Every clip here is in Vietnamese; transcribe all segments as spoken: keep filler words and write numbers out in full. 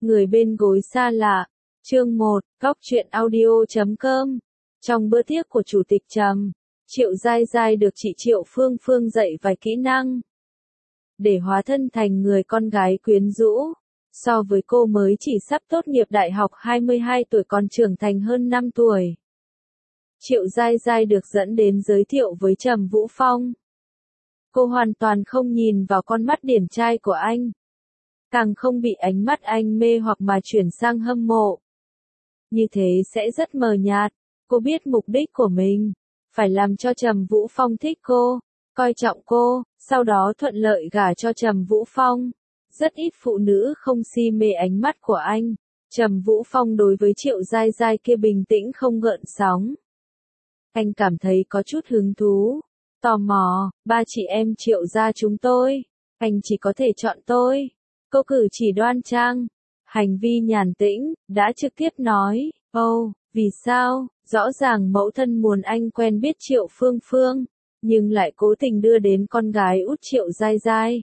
Người bên gối xa lạ. Chương một, Góc truyện audio chấm com. Trong bữa tiệc của Chủ tịch Trầm, Triệu Giai Giai được chị Triệu Phương Phương dạy vài kỹ năng để hóa thân thành người con gái quyến rũ. So với cô mới chỉ sắp tốt nghiệp đại học hai mươi hai tuổi còn trưởng thành hơn năm tuổi. Triệu Giai Giai được dẫn đến giới thiệu với Trầm Vũ Phong. Cô hoàn toàn không nhìn vào con mắt điển trai của anh. Càng không bị ánh mắt anh mê hoặc mà chuyển sang hâm mộ. Như thế sẽ rất mờ nhạt. Cô biết mục đích của mình. Phải làm cho Trầm Vũ Phong thích cô, coi trọng cô, sau đó thuận lợi gả cho Trầm Vũ Phong. Rất ít phụ nữ không si mê ánh mắt của anh. Trầm Vũ Phong đối với Triệu Giai Giai kia bình tĩnh không gợn sóng. Anh cảm thấy có chút hứng thú, tò mò, ba chị em Triệu gia chúng tôi, anh chỉ có thể chọn tôi. Cô cử chỉ đoan trang, hành vi nhàn tĩnh, đã trực tiếp nói, ô, oh, vì sao, rõ ràng mẫu thân muốn anh quen biết Triệu Phương Phương, nhưng lại cố tình đưa đến con gái út Triệu Giai Giai.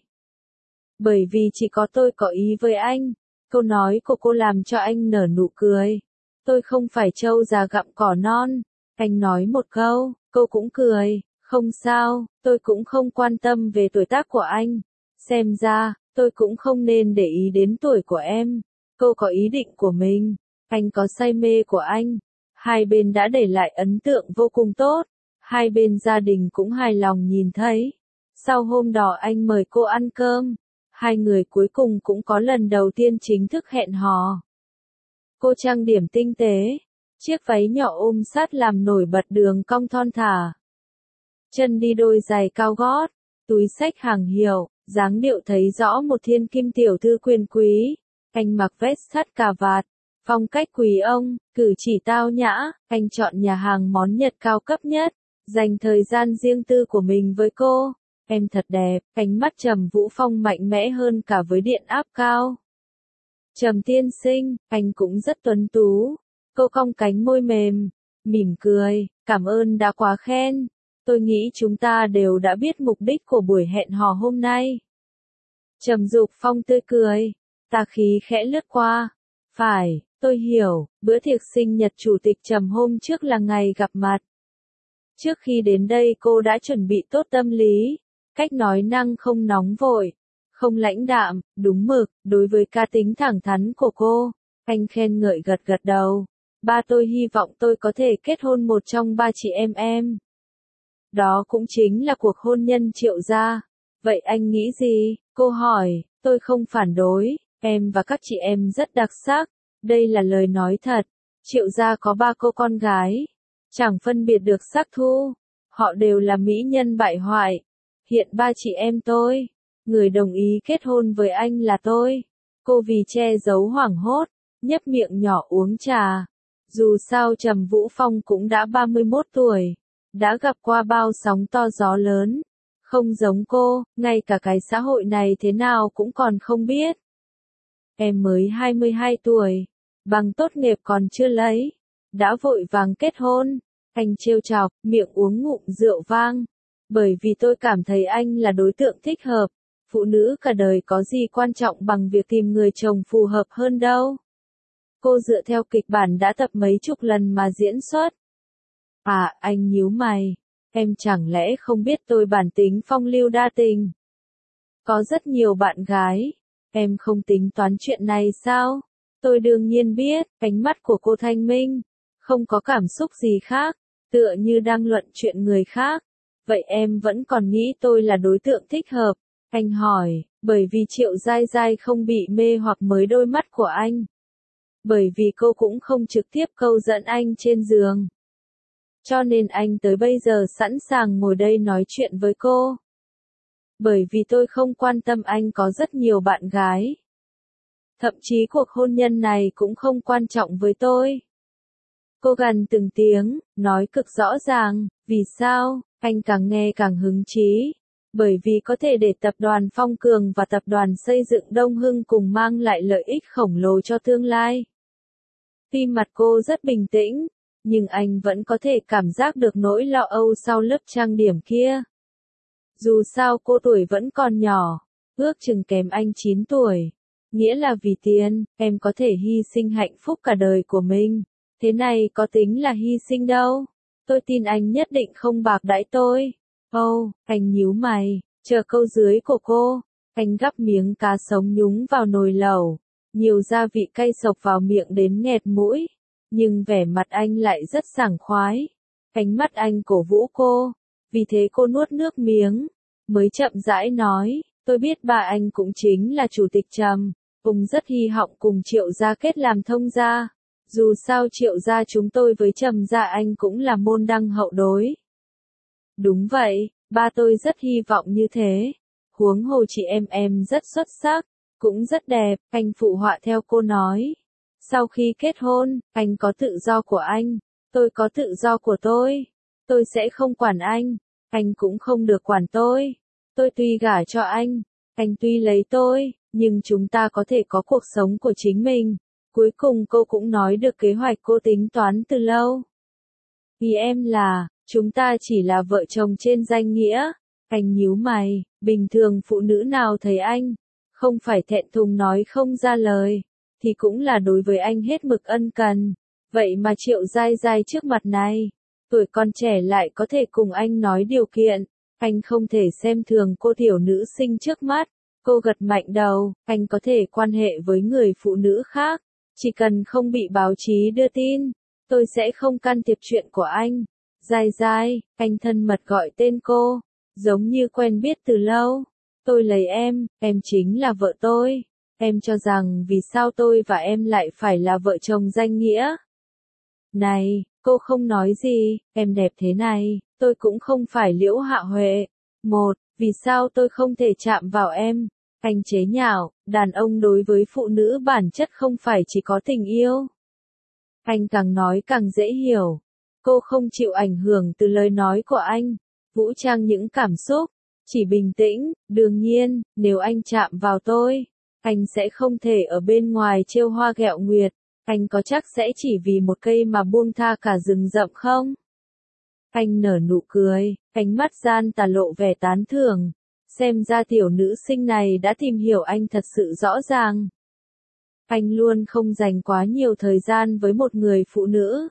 Bởi vì chỉ có tôi có ý với anh. Câu nói của cô làm cho anh nở nụ cười. Tôi không phải trâu già gặm cỏ non. Anh nói một câu, cô cũng cười. Không sao, tôi cũng không quan tâm về tuổi tác của anh. Xem ra, tôi cũng không nên để ý đến tuổi của em. Cô có ý định của mình. Anh có say mê của anh. Hai bên đã để lại ấn tượng vô cùng tốt. Hai bên gia đình cũng hài lòng nhìn thấy. Sau hôm đó anh mời cô ăn cơm. Hai người cuối cùng cũng có lần đầu tiên chính thức hẹn hò. Cô trang điểm tinh tế, chiếc váy nhỏ ôm sát làm nổi bật đường cong thon thả. Chân đi đôi giày cao gót, túi xách hàng hiệu, dáng điệu thấy rõ một thiên kim tiểu thư quyền quý. Anh mặc vest thắt cà vạt, phong cách quý ông, cử chỉ tao nhã, anh chọn nhà hàng món Nhật cao cấp nhất, dành thời gian riêng tư của mình với cô. Em thật đẹp, ánh mắt Trầm Vũ Phong mạnh mẽ hơn cả với điện áp cao. Trầm tiên sinh, anh cũng rất tuấn tú. Cô cong cánh môi mềm, mỉm cười, cảm ơn đã quá khen. Tôi nghĩ chúng ta đều đã biết mục đích của buổi hẹn hò hôm nay. Trầm Dục Phong tươi cười, tà khí khẽ lướt qua. Phải, tôi hiểu, bữa tiệc sinh nhật chủ tịch Trầm hôm trước là ngày gặp mặt. Trước khi đến đây cô đã chuẩn bị tốt tâm lý. Cách nói năng không nóng vội, không lãnh đạm, đúng mực, đối với cá tính thẳng thắn của cô, anh khen ngợi gật gật đầu. Ba tôi hy vọng tôi có thể kết hôn một trong ba chị em em. Đó cũng chính là cuộc hôn nhân Triệu gia. Vậy anh nghĩ gì? Cô hỏi, tôi không phản đối, em và các chị em rất đặc sắc. Đây là lời nói thật. Triệu gia có ba cô con gái, chẳng phân biệt được sắc thu. Họ đều là mỹ nhân bại hoại. Hiện ba chị em tôi, người đồng ý kết hôn với anh là tôi. Cô vì che giấu hoảng hốt, nhấp miệng nhỏ uống trà. Dù sao Trầm Vũ Phong cũng đã ba mươi mốt tuổi, đã gặp qua bao sóng to gió lớn. Không giống cô, ngay cả cái xã hội này thế nào cũng còn không biết. Em mới hai mươi hai tuổi, bằng tốt nghiệp còn chưa lấy, đã vội vàng kết hôn. Anh trêu chọc, miệng uống ngụm rượu vang. Bởi vì tôi cảm thấy anh là đối tượng thích hợp. Phụ nữ cả đời có gì quan trọng bằng việc tìm người chồng phù hợp hơn đâu. Cô dựa theo kịch bản đã tập mấy chục lần mà diễn xuất. À, anh nhíu mày. Em chẳng lẽ không biết tôi bản tính phong lưu đa tình? Có rất nhiều bạn gái. Em không tính toán chuyện này sao? Tôi đương nhiên biết, ánh mắt của cô thanh minh. Không có cảm xúc gì khác, tựa như đang luận chuyện người khác. Vậy em vẫn còn nghĩ tôi là đối tượng thích hợp? Anh hỏi, bởi vì Triệu Giai Giai không bị mê hoặc mới đôi mắt của anh. Bởi vì cô cũng không trực tiếp câu dẫn anh trên giường. Cho nên anh tới bây giờ sẵn sàng ngồi đây nói chuyện với cô. Bởi vì tôi không quan tâm anh có rất nhiều bạn gái. Thậm chí cuộc hôn nhân này cũng không quan trọng với tôi. Cô gằn từng tiếng, nói cực rõ ràng, vì sao? Anh càng nghe càng hứng chí. Bởi vì có thể để tập đoàn Phong Cường và tập đoàn xây dựng Đông Hưng cùng mang lại lợi ích khổng lồ cho tương lai. Tuy mặt cô rất bình tĩnh, nhưng anh vẫn có thể cảm giác được nỗi lo âu sau lớp trang điểm kia. Dù sao cô tuổi vẫn còn nhỏ, ước chừng kém anh chín tuổi. Nghĩa là vì tiền, em có thể hy sinh hạnh phúc cả đời của mình. Thế này có tính là hy sinh đâu. Tôi tin anh nhất định không bạc đãi tôi. Âu, oh, anh nhíu mày, chờ câu dưới của cô. Anh gắp miếng cá sống nhúng vào nồi lẩu. Nhiều gia vị cay sộc vào miệng đến nghẹt mũi. Nhưng vẻ mặt anh lại rất sảng khoái. Ánh mắt anh cổ vũ cô. Vì thế cô nuốt nước miếng. Mới chậm rãi nói, tôi biết ba anh cũng chính là chủ tịch Trầm. Ông rất hy vọng cùng Triệu gia kết làm thông gia. Dù sao Triệu gia chúng tôi với Trầm gia anh cũng là môn đăng hậu đối. Đúng vậy, ba tôi rất hy vọng như thế. Huống hồ chị em em rất xuất sắc, cũng rất đẹp, anh phụ họa theo cô nói. Sau khi kết hôn, anh có tự do của anh, tôi có tự do của tôi. Tôi sẽ không quản anh, anh cũng không được quản tôi. Tôi tuy gả cho anh, anh tuy lấy tôi, nhưng chúng ta có thể có cuộc sống của chính mình. Cuối cùng cô cũng nói được kế hoạch cô tính toán từ lâu. Vì em là, chúng ta chỉ là vợ chồng trên danh nghĩa. Anh nhíu mày, bình thường phụ nữ nào thấy anh, không phải thẹn thùng nói không ra lời, thì cũng là đối với anh hết mực ân cần. Vậy mà Triệu Giai Giai trước mặt này, tuổi còn trẻ lại có thể cùng anh nói điều kiện. Anh không thể xem thường cô tiểu nữ sinh trước mắt. Cô gật mạnh đầu, anh có thể quan hệ với người phụ nữ khác. Chỉ cần không bị báo chí đưa tin, tôi sẽ không can thiệp chuyện của anh. Giai Giai, anh thân mật gọi tên cô, giống như quen biết từ lâu. Tôi lấy em, em chính là vợ tôi. Em cho rằng vì sao tôi và em lại phải là vợ chồng danh nghĩa? Này, cô không nói gì, em đẹp thế này, tôi cũng không phải Liễu Hạ Huệ. Một, vì sao tôi không thể chạm vào em? Anh chế nhạo, đàn ông đối với phụ nữ bản chất không phải chỉ có tình yêu. Anh càng nói càng dễ hiểu. Cô không chịu ảnh hưởng từ lời nói của anh, vũ trang những cảm xúc, chỉ bình tĩnh. Đương nhiên, nếu anh chạm vào tôi, anh sẽ không thể ở bên ngoài trêu hoa ghẹo nguyệt. Anh có chắc sẽ chỉ vì một cây mà buông tha cả rừng rậm không? Anh nở nụ cười, ánh mắt gian tà lộ vẻ tán thưởng. Xem ra tiểu nữ sinh này đã tìm hiểu anh thật sự rõ ràng. Anh luôn không dành quá nhiều thời gian với một người phụ nữ.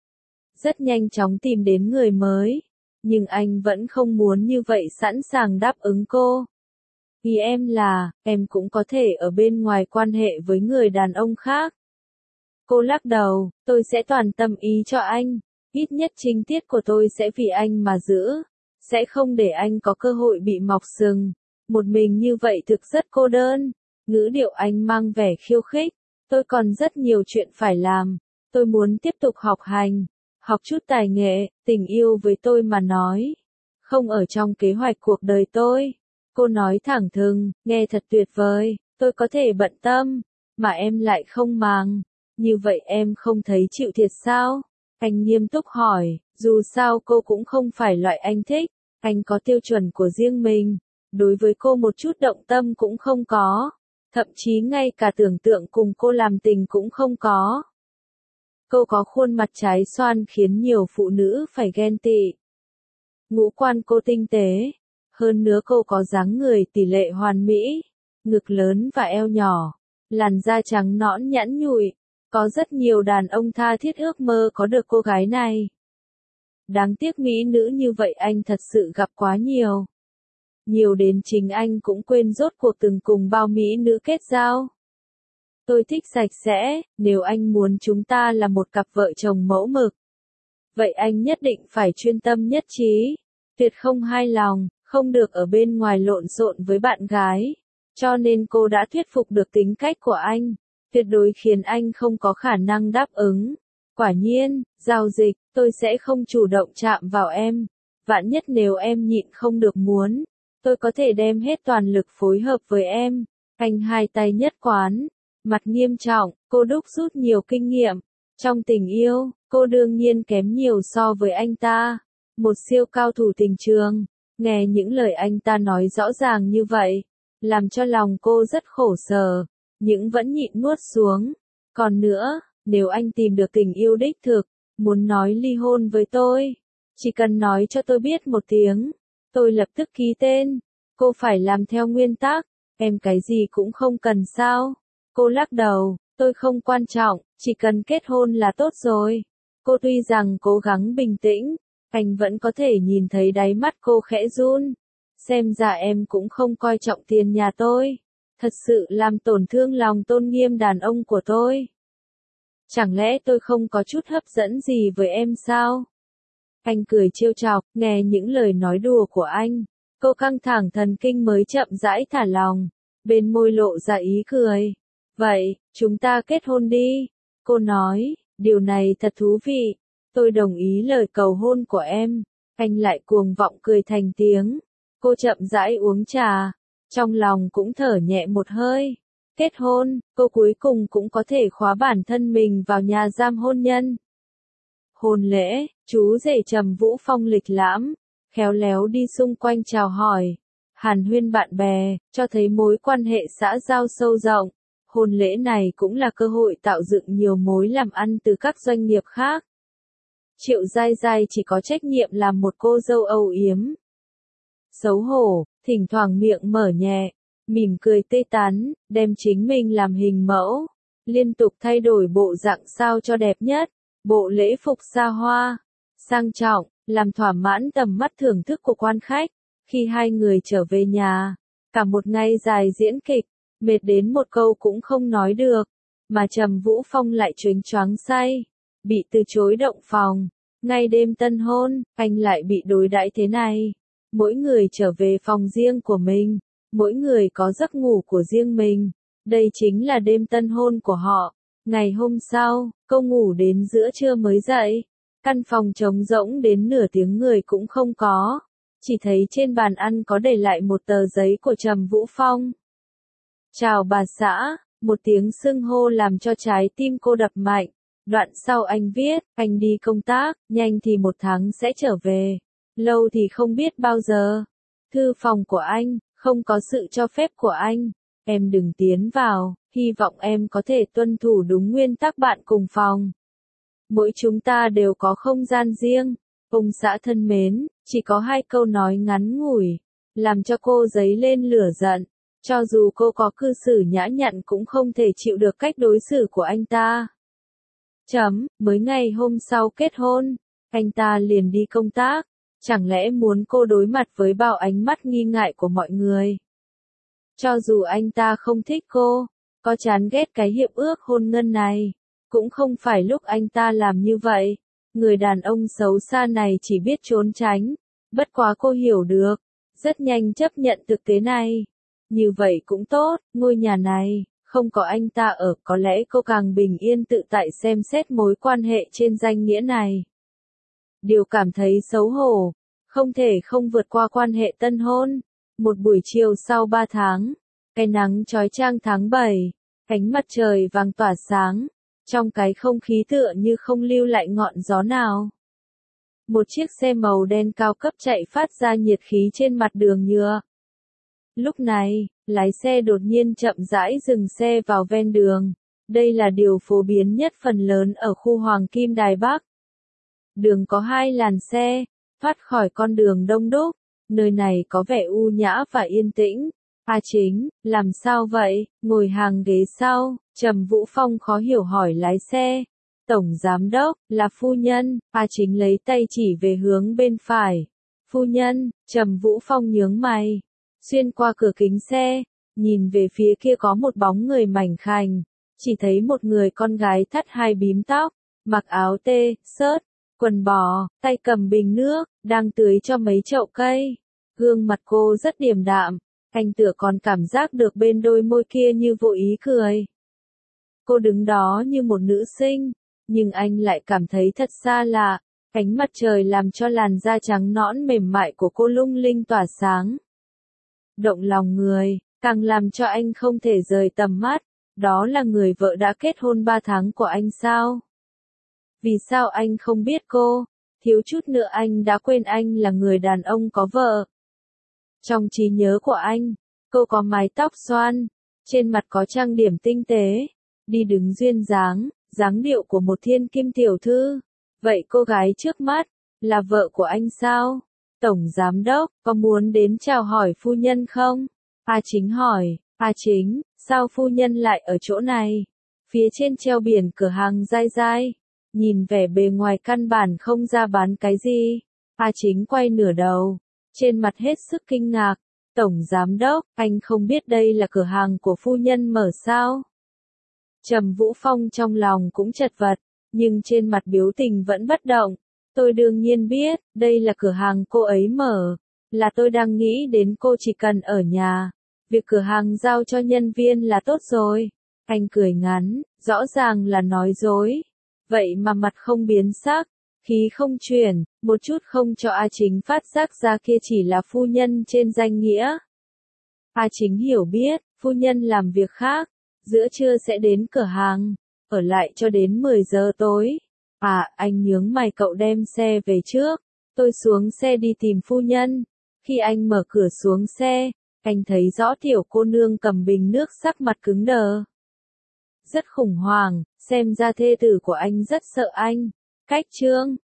Rất nhanh chóng tìm đến người mới. Nhưng anh vẫn không muốn như vậy sẵn sàng đáp ứng cô. Vì em là, em cũng có thể ở bên ngoài quan hệ với người đàn ông khác. Cô lắc đầu, tôi sẽ toàn tâm ý cho anh. Ít nhất chính tiết của tôi sẽ vì anh mà giữ. Sẽ không để anh có cơ hội bị mọc sừng. Một mình như vậy thực rất cô đơn. Ngữ điệu anh mang vẻ khiêu khích. Tôi còn rất nhiều chuyện phải làm. Tôi muốn tiếp tục học hành. Học chút tài nghệ, tình yêu với tôi mà nói. Không ở trong kế hoạch cuộc đời tôi. Cô nói thẳng thừng, nghe thật tuyệt vời. Tôi có thể bận tâm, mà em lại không màng. Như vậy em không thấy chịu thiệt sao? Anh nghiêm túc hỏi, dù sao cô cũng không phải loại anh thích. Anh có tiêu chuẩn của riêng mình. Đối với cô một chút động tâm cũng không có. Thậm chí ngay cả tưởng tượng cùng cô làm tình cũng không có. Cô có khuôn mặt trái xoan khiến nhiều phụ nữ phải ghen tị. Ngũ quan cô tinh tế. Hơn nữa cô có dáng người tỷ lệ hoàn mỹ. Ngực lớn và eo nhỏ. Làn da trắng nõn nhẵn nhụi. Có rất nhiều đàn ông tha thiết ước mơ có được cô gái này. Đáng tiếc mỹ nữ như vậy anh thật sự gặp quá nhiều. Nhiều đến chính anh cũng quên rốt cuộc từng cùng bao mỹ nữ kết giao. Tôi thích sạch sẽ, nếu anh muốn chúng ta là một cặp vợ chồng mẫu mực. Vậy anh nhất định phải chuyên tâm nhất trí. Tuyệt không hai lòng, không được ở bên ngoài lộn xộn với bạn gái. Cho nên cô đã thuyết phục được tính cách của anh. Tuyệt đối khiến anh không có khả năng đáp ứng. Quả nhiên, giao dịch, tôi sẽ không chủ động chạm vào em. Vạn nhất nếu em nhịn không được muốn, tôi có thể đem hết toàn lực phối hợp với em. Anh hai tay nhất quán, mặt nghiêm trọng, cô đúc rút nhiều kinh nghiệm. Trong tình yêu, cô đương nhiên kém nhiều so với anh ta. Một siêu cao thủ tình trường, nghe những lời anh ta nói rõ ràng như vậy, làm cho lòng cô rất khổ sở, nhưng vẫn nhịn nuốt xuống. Còn nữa, nếu anh tìm được tình yêu đích thực, muốn nói ly hôn với tôi, chỉ cần nói cho tôi biết một tiếng, tôi lập tức ký tên. Cô phải làm theo nguyên tắc, em cái gì cũng không cần sao? Cô lắc đầu, tôi không quan trọng, chỉ cần kết hôn là tốt rồi. Cô tuy rằng cố gắng bình tĩnh, anh vẫn có thể nhìn thấy đáy mắt cô khẽ run. Xem ra em cũng không coi trọng tiền nhà tôi. Thật sự làm tổn thương lòng tôn nghiêm đàn ông của tôi. Chẳng lẽ tôi không có chút hấp dẫn gì với em sao? Anh cười trêu chọc, nghe những lời nói đùa của anh. Cô căng thẳng thần kinh mới chậm rãi thả lòng. Bên môi lộ ra ý cười. Vậy, chúng ta kết hôn đi. Cô nói, điều này thật thú vị. Tôi đồng ý lời cầu hôn của em. Anh lại cuồng vọng cười thành tiếng. Cô chậm rãi uống trà. Trong lòng cũng thở nhẹ một hơi. Kết hôn, cô cuối cùng cũng có thể khóa bản thân mình vào nhà giam hôn nhân. Hôn lễ, chú rể Trầm Vũ Phong lịch lãm, khéo léo đi xung quanh chào hỏi, hàn huyên bạn bè, cho thấy mối quan hệ xã giao sâu rộng. Hôn lễ này cũng là cơ hội tạo dựng nhiều mối làm ăn từ các doanh nghiệp khác. Triệu Giai Giai chỉ có trách nhiệm làm một cô dâu âu yếm. Xấu hổ, thỉnh thoảng miệng mở nhẹ, mỉm cười tê tán, đem chính mình làm hình mẫu, liên tục thay đổi bộ dạng sao cho đẹp nhất, bộ lễ phục xa hoa, sang trọng, làm thỏa mãn tầm mắt thưởng thức của quan khách. Khi hai người trở về nhà, cả một ngày dài diễn kịch, mệt đến một câu cũng không nói được, mà Trầm Vũ Phong lại choáng choáng say, bị từ chối động phòng. Ngay đêm tân hôn, anh lại bị đối đãi thế này. Mỗi người trở về phòng riêng của mình, mỗi người có giấc ngủ của riêng mình. Đây chính là đêm tân hôn của họ. Ngày hôm sau, cô ngủ đến giữa trưa mới dậy. Căn phòng trống rỗng đến nửa tiếng người cũng không có. Chỉ thấy trên bàn ăn có để lại một tờ giấy của Trầm Vũ Phong. Chào bà xã, một tiếng xưng hô làm cho trái tim cô đập mạnh. Đoạn sau anh viết, anh đi công tác, nhanh thì một tháng sẽ trở về. Lâu thì không biết bao giờ. Thư phòng của anh, không có sự cho phép của anh. Em đừng tiến vào, hy vọng em có thể tuân thủ đúng nguyên tắc bạn cùng phòng. Mỗi chúng ta đều có không gian riêng. Ông xã thân mến, chỉ có hai câu nói ngắn ngủi, làm cho cô dấy lên lửa giận. Cho dù cô có cư xử nhã nhặn cũng không thể chịu được cách đối xử của anh ta. Chấm, mới ngày hôm sau kết hôn, anh ta liền đi công tác. Chẳng lẽ muốn cô đối mặt với bao ánh mắt nghi ngại của mọi người? Cho dù anh ta không thích cô, có chán ghét cái hiệp ước hôn nhân này, cũng không phải lúc anh ta làm như vậy. Người đàn ông xấu xa này chỉ biết trốn tránh. Bất quá cô hiểu được, rất nhanh chấp nhận thực tế này. Như vậy cũng tốt, ngôi nhà này, không có anh ta ở, có lẽ cô càng bình yên tự tại xem xét mối quan hệ trên danh nghĩa này. Điều cảm thấy xấu hổ, không thể không vượt qua quan hệ tân hôn. Một buổi chiều sau ba tháng, cái nắng chói chang tháng bảy, ánh mặt trời vàng tỏa sáng, trong cái không khí tựa như không lưu lại ngọn gió nào. Một chiếc xe màu đen cao cấp chạy phát ra nhiệt khí trên mặt đường nhựa. Lúc này, lái xe đột nhiên chậm rãi dừng xe vào ven đường. Đây là điều phổ biến nhất phần lớn ở khu Hoàng Kim Đài Bắc. Đường có hai làn xe, thoát khỏi con đường đông đúc, nơi này có vẻ u nhã và yên tĩnh. A Chính, làm sao vậy, ngồi hàng ghế sau, Trầm Vũ Phong khó hiểu hỏi lái xe. Tổng Giám Đốc, là phu nhân, A Chính lấy tay chỉ về hướng bên phải. Phu nhân, Trầm Vũ Phong nhướng mày. Xuyên qua cửa kính xe, nhìn về phía kia có một bóng người mảnh khảnh. Chỉ thấy một người con gái thắt hai bím tóc, mặc áo tê, sớt, quần bò, tay cầm bình nước, đang tưới cho mấy chậu cây. Gương mặt cô rất điềm đạm, anh tựa còn cảm giác được bên đôi môi kia như vô ý cười. Cô đứng đó như một nữ sinh, nhưng anh lại cảm thấy thật xa lạ. Ánh mặt trời làm cho làn da trắng nõn mềm mại của cô lung linh tỏa sáng. Động lòng người, càng làm cho anh không thể rời tầm mắt. Đó là người vợ đã kết hôn ba tháng của anh sao? Vì sao anh không biết cô? Thiếu chút nữa anh đã quên anh là người đàn ông có vợ. Trong trí nhớ của anh, cô có mái tóc xoăn, trên mặt có trang điểm tinh tế, đi đứng duyên dáng, dáng điệu của một thiên kim tiểu thư. Vậy cô gái trước mắt, là vợ của anh sao? Tổng Giám Đốc, có muốn đến chào hỏi phu nhân không? A Chính hỏi, A Chính, Sao phu nhân lại ở chỗ này? Phía trên treo biển cửa hàng dai dai. Nhìn vẻ bề ngoài căn bản không ra bán cái gì. A Chính quay nửa đầu. Trên mặt hết sức kinh ngạc. Tổng giám đốc, anh không biết đây là cửa hàng của phu nhân mở sao? Trầm Vũ Phong trong lòng cũng chật vật, nhưng trên mặt biểu tình vẫn bất động. Tôi đương nhiên biết, đây là cửa hàng cô ấy mở. Là tôi đang nghĩ đến cô chỉ cần ở nhà. Việc cửa hàng giao cho nhân viên là tốt rồi. Anh cười ngắn, rõ ràng là nói dối. Vậy mà mặt không biến sắc, khí không chuyển, một chút không cho A Chính phát giác ra kia chỉ là phu nhân trên danh nghĩa. A Chính hiểu biết, phu nhân làm việc khác, giữa trưa sẽ đến cửa hàng, ở lại cho đến mười giờ tối. À, anh nhướng mày, cậu đem xe về trước, tôi xuống xe đi tìm phu nhân. Khi anh mở cửa xuống xe, anh thấy rõ tiểu cô nương cầm bình nước sắc mặt cứng đờ. Rất khủng hoảng, xem ra thê tử của anh rất sợ anh. Cách Trương,